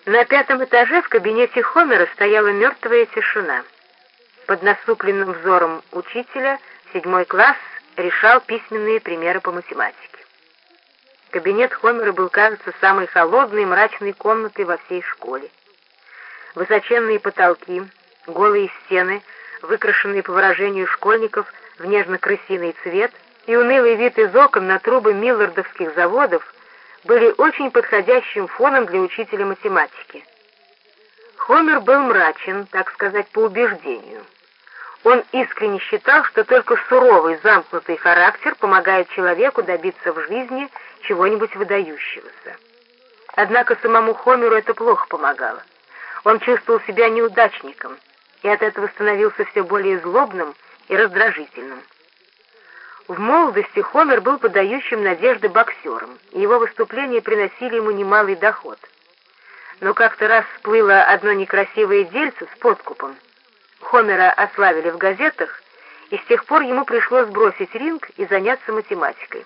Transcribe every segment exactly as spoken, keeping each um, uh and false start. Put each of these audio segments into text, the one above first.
На пятом этаже в кабинете Хомера стояла мертвая тишина. Под насупленным взором учителя седьмой класс решал письменные примеры по математике. Кабинет Хомера был, кажется, самой холодной и мрачной комнатой во всей школе. Высоченные потолки, голые стены, выкрашенные по выражению школьников в нежно-крысиный цвет, и унылый вид из окон на трубы миллардовских заводов были очень подходящим фоном для учителя математики. Хомер был мрачен, так сказать, по убеждению. Он искренне считал, что только суровый, замкнутый характер помогает человеку добиться в жизни чего-нибудь выдающегося. Однако самому Хомеру это плохо помогало. Он чувствовал себя неудачником, и от этого становился все более злобным и раздражительным. В молодости Хомер был подающим надежды боксером, и его выступления приносили ему немалый доход. Но как-то раз всплыло одно некрасивое дельце с подкупом. Хомера ославили в газетах, и с тех пор ему пришлось бросить ринг и заняться математикой.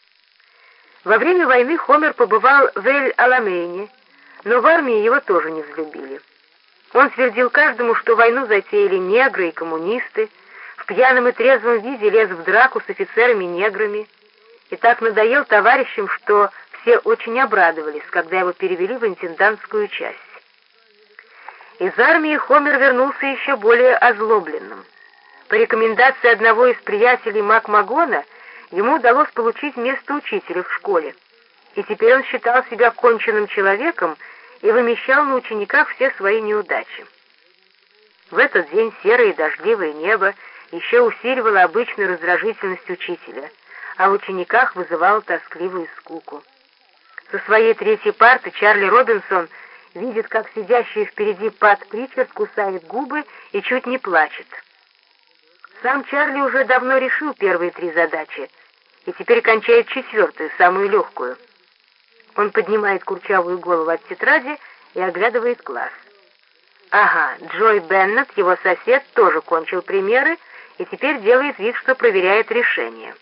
Во время войны Хомер побывал в Эль-Аламейне, но в армии его тоже не взлюбили. Он твердил каждому, что войну затеяли негры и коммунисты, в пьяном и трезвом виде лез в драку с офицерами-неграми, и так надоел товарищам, что все очень обрадовались, когда его перевели в интендантскую часть. Из армии Хомер вернулся еще более озлобленным. По рекомендации одного из приятелей Макмагона ему удалось получить место учителя в школе, и теперь он считал себя конченным человеком и вымещал на учениках все свои неудачи. В этот день серое и дождливое небо еще усиливало обычную раздражительность учителя, а в учениках вызывало тоскливую скуку. Со своей третьей парты Чарли Робинсон видит, как сидящий впереди Пат Причард кусает губы и чуть не плачет. Сам Чарли уже давно решил первые три задачи, и теперь кончает четвертую, самую легкую. Он поднимает курчавую голову от тетради и оглядывает класс. Ага, Джой Беннет, его сосед, тоже кончил примеры и теперь делает вид, что проверяет решение.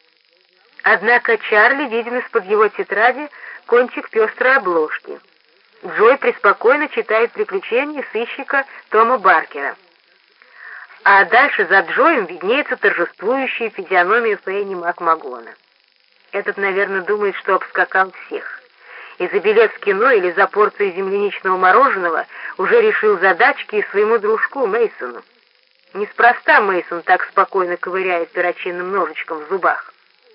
Однако Чарли виден из-под его тетради кончик пестрой обложки. Джой преспокойно читает приключения сыщика Тома Баркера. А дальше за Джоем виднеется торжествующая физиономия Фенни Макмагона. Этот, наверное, думает, что обскакал всех. И за билет в кино или за порцию земляничного мороженого уже решил задачки и своему дружку Мейсону. Неспроста Мейсон так спокойно ковыряет перочинным ножичком в зубах.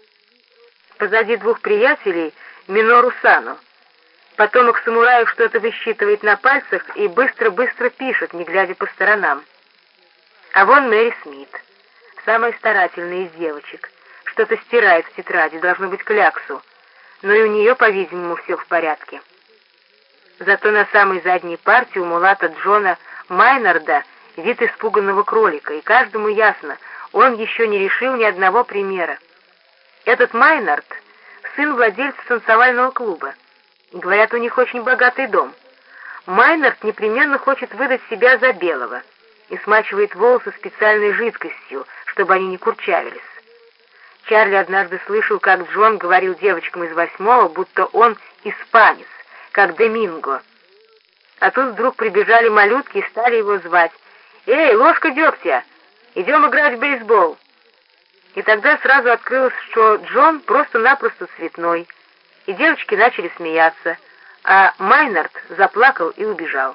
Позади двух приятелей Минору Сано. Потомок самураев что-то высчитывает на пальцах и быстро-быстро пишет, не глядя по сторонам. А вон Мэри Смит, самая старательная из девочек, что-то стирает в тетради, должно быть кляксу, но и у нее, по-видимому, все в порядке. Зато на самой задней парте у мулата Джона Майнарда вид испуганного кролика, и каждому ясно, он еще не решил ни одного примера. Этот Майнард — сын владельца танцевального клуба. Говорят, у них очень богатый дом. Майнард непременно хочет выдать себя за белого и смачивает волосы специальной жидкостью, чтобы они не курчавились. Чарли однажды слышал, как Джон говорил девочкам из восьмого, будто он испанец, как Доминго. А тут вдруг прибежали малютки и стали его звать. «Эй, ложка дегтя! Идем играть в бейсбол!» И тогда сразу открылось, что Джон просто-напросто цветной, и девочки начали смеяться, а Майнард заплакал и убежал.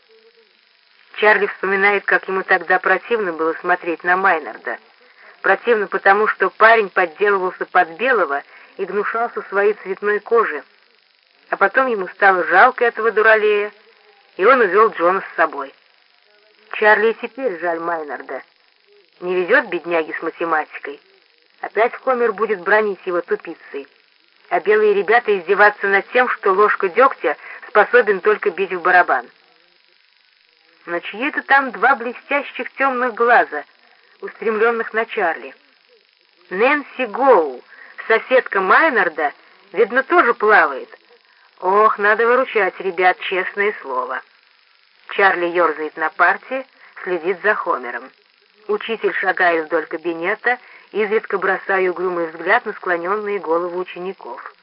Чарли вспоминает, как ему тогда противно было смотреть на Майнарда. Противно потому, что парень подделывался под белого и гнушался своей цветной кожи. А потом ему стало жалко этого дуралея, и он увел Джона с собой. Чарли и теперь жаль Майнарда. Не везет бедняге с математикой. Опять Хомер будет бронить его тупицей, а белые ребята издеваться над тем, что ложка дегтя способен только бить в барабан. Но чьи это там два блестящих темных глаза, устремленных на Чарли? Нэнси Гоу, соседка Майнарда, видно, тоже плавает. Ох, надо выручать ребят, честное слово. Чарли ерзает на парте, следит за Хомером. Учитель шагает вдоль кабинета, изредка бросая угрюмый взгляд на склоненные головы учеников.